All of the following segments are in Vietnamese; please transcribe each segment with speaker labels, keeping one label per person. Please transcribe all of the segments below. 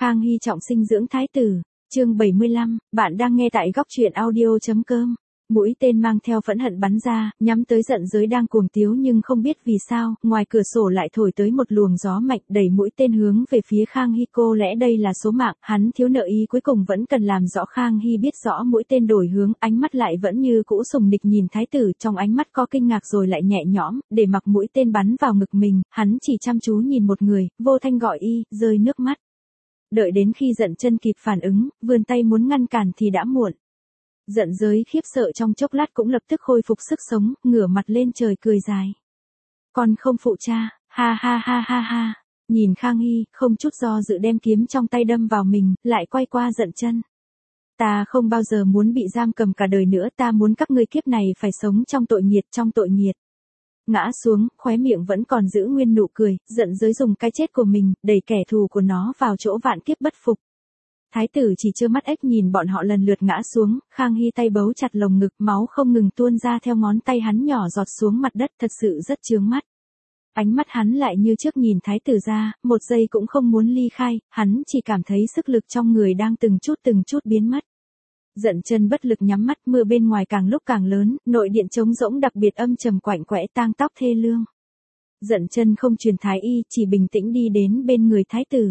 Speaker 1: Khang Hy trọng sinh dưỡng thái tử, chương 75, bạn đang nghe tại góc truyện audio.com. Mũi tên mang theo phẫn hận bắn ra, nhắm tới Giận Giới đang cuồng tiếu nhưng không biết vì sao, ngoài cửa sổ lại thổi tới một luồng gió mạnh đẩy mũi tên hướng về phía Khang Hy. Cô lẽ đây là số mạng, hắn thiếu nợ ý cuối cùng vẫn cần làm rõ. Khang Hy biết rõ mũi tên đổi hướng, ánh mắt lại vẫn như cũ sùng nịch nhìn thái tử, trong ánh mắt có kinh ngạc rồi lại nhẹ nhõm, để mặc mũi tên bắn vào ngực mình, hắn chỉ chăm chú nhìn một người, vô thanh gọi y, rơi nước mắt. Đợi đến khi Dận Chân kịp phản ứng, vươn tay muốn ngăn cản thì đã muộn. Giận Giới khiếp sợ trong chốc lát cũng lập tức khôi phục sức sống, ngửa mặt lên trời cười dài. Con không phụ cha, ha ha ha ha ha. Nhìn Khang Hy, không chút do dự đem kiếm trong tay đâm vào mình, lại quay qua Dận Chân. Ta không bao giờ muốn bị giam cầm cả đời nữa, ta muốn các ngươi kiếp này phải sống trong tội nghiệt. Ngã xuống, khóe miệng vẫn còn giữ nguyên nụ cười, Giận Giới dùng cái chết của mình, đẩy kẻ thù của nó vào chỗ vạn kiếp bất phục. Thái tử chỉ trơ mắt ếch nhìn bọn họ lần lượt ngã xuống, Khang Hy tay bấu chặt lồng ngực, máu không ngừng tuôn ra theo ngón tay hắn nhỏ giọt xuống mặt đất, thật sự rất chướng mắt. Ánh mắt hắn lại như trước nhìn thái tử ra, một giây cũng không muốn ly khai, hắn chỉ cảm thấy sức lực trong người đang từng chút biến mất. Dận Chân bất lực nhắm mắt, mưa bên ngoài càng lúc càng lớn, nội điện trống rỗng đặc biệt âm trầm quạnh quẽ tang tóc thê lương. Dận Chân không truyền thái y, chỉ bình tĩnh đi đến bên người thái tử.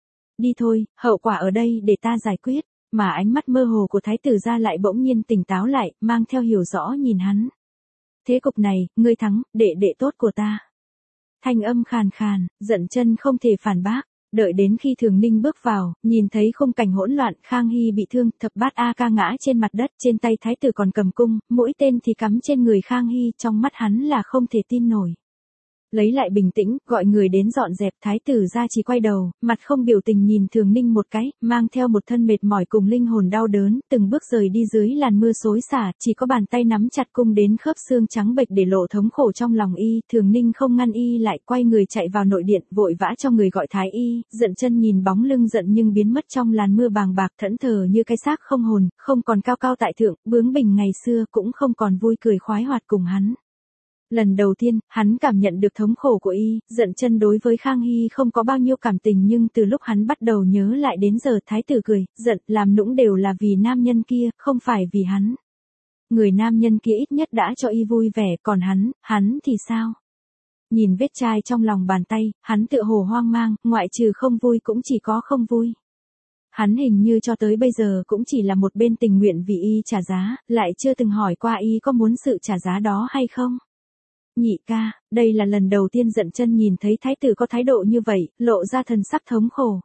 Speaker 1: Đi thôi, hậu quả ở đây để ta giải quyết, mà ánh mắt mơ hồ của thái tử ra lại bỗng nhiên tỉnh táo lại, mang theo hiểu rõ nhìn hắn. Thế cục này, ngươi thắng, đệ tốt của ta. Thanh âm khàn khàn, Dận Chân không thể phản bác. Đợi đến khi Thường Ninh bước vào, nhìn thấy khung cảnh hỗn loạn, Khang Hy bị thương, thập bát A Ca ngã trên mặt đất, trên tay thái tử còn cầm cung, mũi tên thì cắm trên người Khang Hy, trong mắt hắn là không thể tin nổi. Lấy lại bình tĩnh, gọi người đến dọn dẹp, thái tử ra chỉ quay đầu, mặt không biểu tình nhìn Thường Ninh một cái, mang theo một thân mệt mỏi cùng linh hồn đau đớn, từng bước rời đi dưới làn mưa xối xả, chỉ có bàn tay nắm chặt cung đến khớp xương trắng bệch để lộ thống khổ trong lòng y. Thường Ninh không ngăn y lại, quay người chạy vào nội điện, vội vã cho người gọi thái y. Dận Chân nhìn bóng lưng Giận nhưng biến mất trong làn mưa bàng bạc, thẫn thờ như cái xác không hồn, không còn cao cao tại thượng, bướng bỉnh ngày xưa, cũng không còn vui cười khoái hoạt cùng hắn. Lần đầu tiên, hắn cảm nhận được thống khổ của y. Dận Chân đối với Khang Hy không có bao nhiêu cảm tình, nhưng từ lúc hắn bắt đầu nhớ lại đến giờ, thái tử cười, Giận, làm nũng đều là vì nam nhân kia, không phải vì hắn. Người nam nhân kia ít nhất đã cho y vui vẻ, còn hắn thì sao? Nhìn vết chai trong lòng bàn tay, hắn tựa hồ hoang mang, ngoại trừ không vui cũng chỉ có không vui. Hắn hình như cho tới bây giờ cũng chỉ là một bên tình nguyện vì y trả giá, lại chưa từng hỏi qua y có muốn sự trả giá đó hay không. Nhị ca, đây là lần đầu tiên Dận Chân nhìn thấy thái tử có thái độ như vậy, lộ ra thần sắc thống khổ.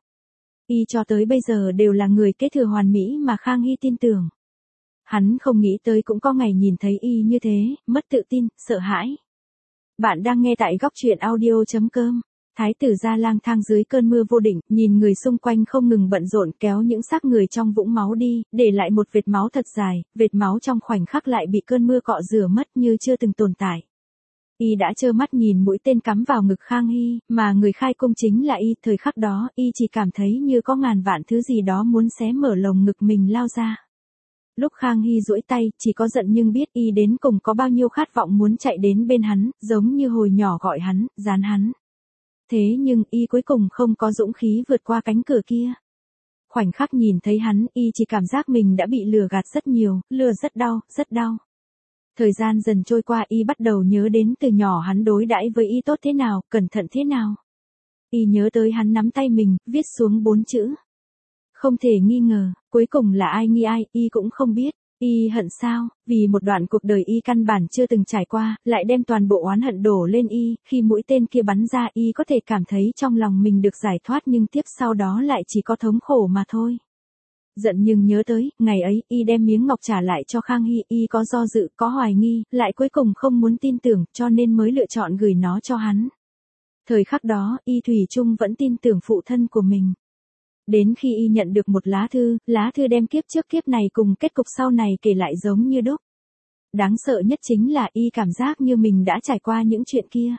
Speaker 1: Y cho tới bây giờ đều là người kế thừa hoàn mỹ mà Khang Hy tin tưởng. Hắn không nghĩ tới cũng có ngày nhìn thấy y như thế, mất tự tin, sợ hãi. Bạn đang nghe tại góc truyện audio.com. Thái tử ra lang thang dưới cơn mưa vô định, nhìn người xung quanh không ngừng bận rộn kéo những xác người trong vũng máu đi, để lại một vệt máu thật dài, vệt máu trong khoảnh khắc lại bị cơn mưa cọ rửa mất như chưa từng tồn tại. Y đã trơ mắt nhìn mũi tên cắm vào ngực Khang Hy, mà người khai cung chính là y. Thời khắc đó, y chỉ cảm thấy như có ngàn vạn thứ gì đó muốn xé mở lồng ngực mình lao ra. Lúc Khang Hy duỗi tay, chỉ có Giận nhưng biết y đến cùng có bao nhiêu khát vọng muốn chạy đến bên hắn, giống như hồi nhỏ gọi hắn, dán hắn. Thế nhưng, y cuối cùng không có dũng khí vượt qua cánh cửa kia. Khoảnh khắc nhìn thấy hắn, y chỉ cảm giác mình đã bị lừa gạt rất nhiều, lừa rất đau. Thời gian dần trôi qua, y bắt đầu nhớ đến từ nhỏ hắn đối đãi với y tốt thế nào, cẩn thận thế nào. Y nhớ tới hắn nắm tay mình, viết xuống 4 chữ. Không thể nghi ngờ, cuối cùng là ai nghi ai, y cũng không biết. Y hận sao, vì một đoạn cuộc đời y căn bản chưa từng trải qua, lại đem toàn bộ oán hận đổ lên y. Khi mũi tên kia bắn ra, y có thể cảm thấy trong lòng mình được giải thoát, nhưng tiếp sau đó lại chỉ có thống khổ mà thôi. Giận nhưng nhớ tới, ngày ấy, y đem miếng ngọc trả lại cho Khang Hy, y có do dự, có hoài nghi, lại cuối cùng không muốn tin tưởng, cho nên mới lựa chọn gửi nó cho hắn. Thời khắc đó, y thủy chung vẫn tin tưởng phụ thân của mình. Đến khi y nhận được một lá thư đem kiếp trước kiếp này cùng kết cục sau này kể lại giống như đúc. Đáng sợ nhất chính là y cảm giác như mình đã trải qua những chuyện kia.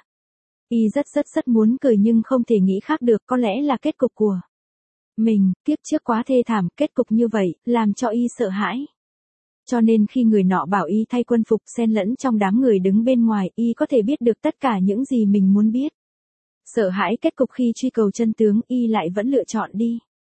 Speaker 1: Y rất muốn cười nhưng không thể nghĩ khác được, có lẽ là kết cục của mình, kiếp trước quá thê thảm, kết cục như vậy, làm cho y sợ hãi. Cho nên khi người nọ bảo y thay quân phục xen lẫn trong đám người đứng bên ngoài, y có thể biết được tất cả những gì mình muốn biết. Sợ hãi kết cục khi truy cầu chân tướng, y lại vẫn lựa chọn đi.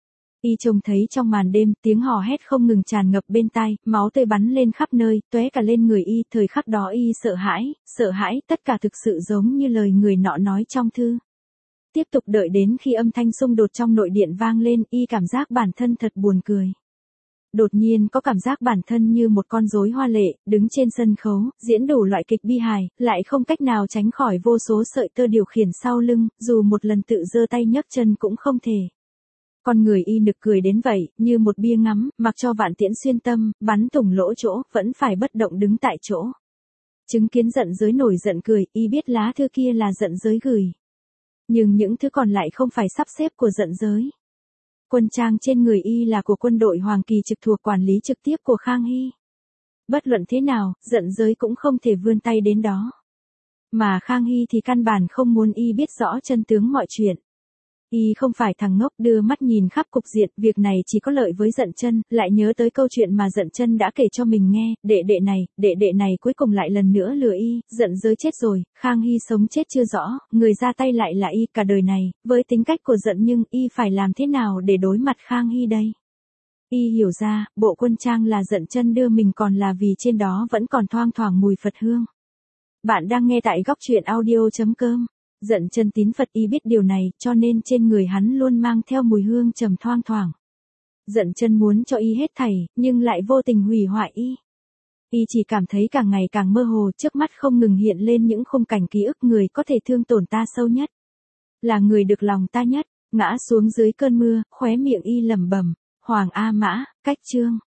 Speaker 1: Y trông thấy trong màn đêm, tiếng hò hét không ngừng tràn ngập bên tai, máu tươi bắn lên khắp nơi, tóe cả lên người Y, thời khắc đó Y sợ hãi, tất cả thực sự giống như lời người nọ nói trong thư. Tiếp tục đợi đến khi âm thanh xung đột trong nội điện vang lên, Y cảm giác bản thân thật buồn cười. Đột nhiên có cảm giác bản thân như một con rối hoa lệ, đứng trên sân khấu, diễn đủ loại kịch bi hài, lại không cách nào tránh khỏi vô số sợi tơ điều khiển sau lưng, dù một lần tự giơ tay nhấc chân cũng không thể. Con người Y nực cười đến vậy, như một bia ngắm, mặc cho vạn tiễn xuyên tâm, bắn thủng lỗ chỗ, vẫn phải bất động đứng tại chỗ. Chứng kiến giận giới nổi giận cười, Y biết lá thư kia là giận giới gửi. Nhưng những thứ còn lại không phải sắp xếp của giận giới. Quân trang trên người Y là của quân đội Hoàng Kỳ trực thuộc quản lý trực tiếp của Khang Hy. Bất luận thế nào, giận giới cũng không thể vươn tay đến đó. Mà Khang Hy thì căn bản không muốn Y biết rõ chân tướng mọi chuyện. Y không phải thằng ngốc đưa mắt nhìn khắp cục diện, việc này chỉ có lợi với Dận Chân, lại nhớ tới câu chuyện mà Dận Chân đã kể cho mình nghe, đệ đệ này cuối cùng lại lần nữa lừa Y, Dận giới chết rồi, Khang Hy sống chết chưa rõ, người ra tay lại là Y cả đời này, với tính cách của Dận nhưng Y phải làm thế nào để đối mặt Khang Hy đây? Y hiểu ra, bộ quân trang là Dận Chân đưa mình còn là vì trên đó vẫn còn thoang thoảng mùi Phật hương. Bạn đang nghe tại góc truyện audio.com. Dận Chân tín Phật, Y biết điều này, cho nên trên người hắn luôn mang theo mùi hương trầm thoang thoảng. Dận Chân muốn cho Y hết thảy, nhưng lại vô tình hủy hoại Y. Y chỉ cảm thấy càng ngày càng mơ hồ, trước mắt không ngừng hiện lên những khung cảnh ký ức người có thể thương tổn ta sâu nhất. Là người được lòng ta nhất, ngã xuống dưới cơn mưa, khóe miệng Y lẩm bẩm, Hoàng A Mã, cách chương.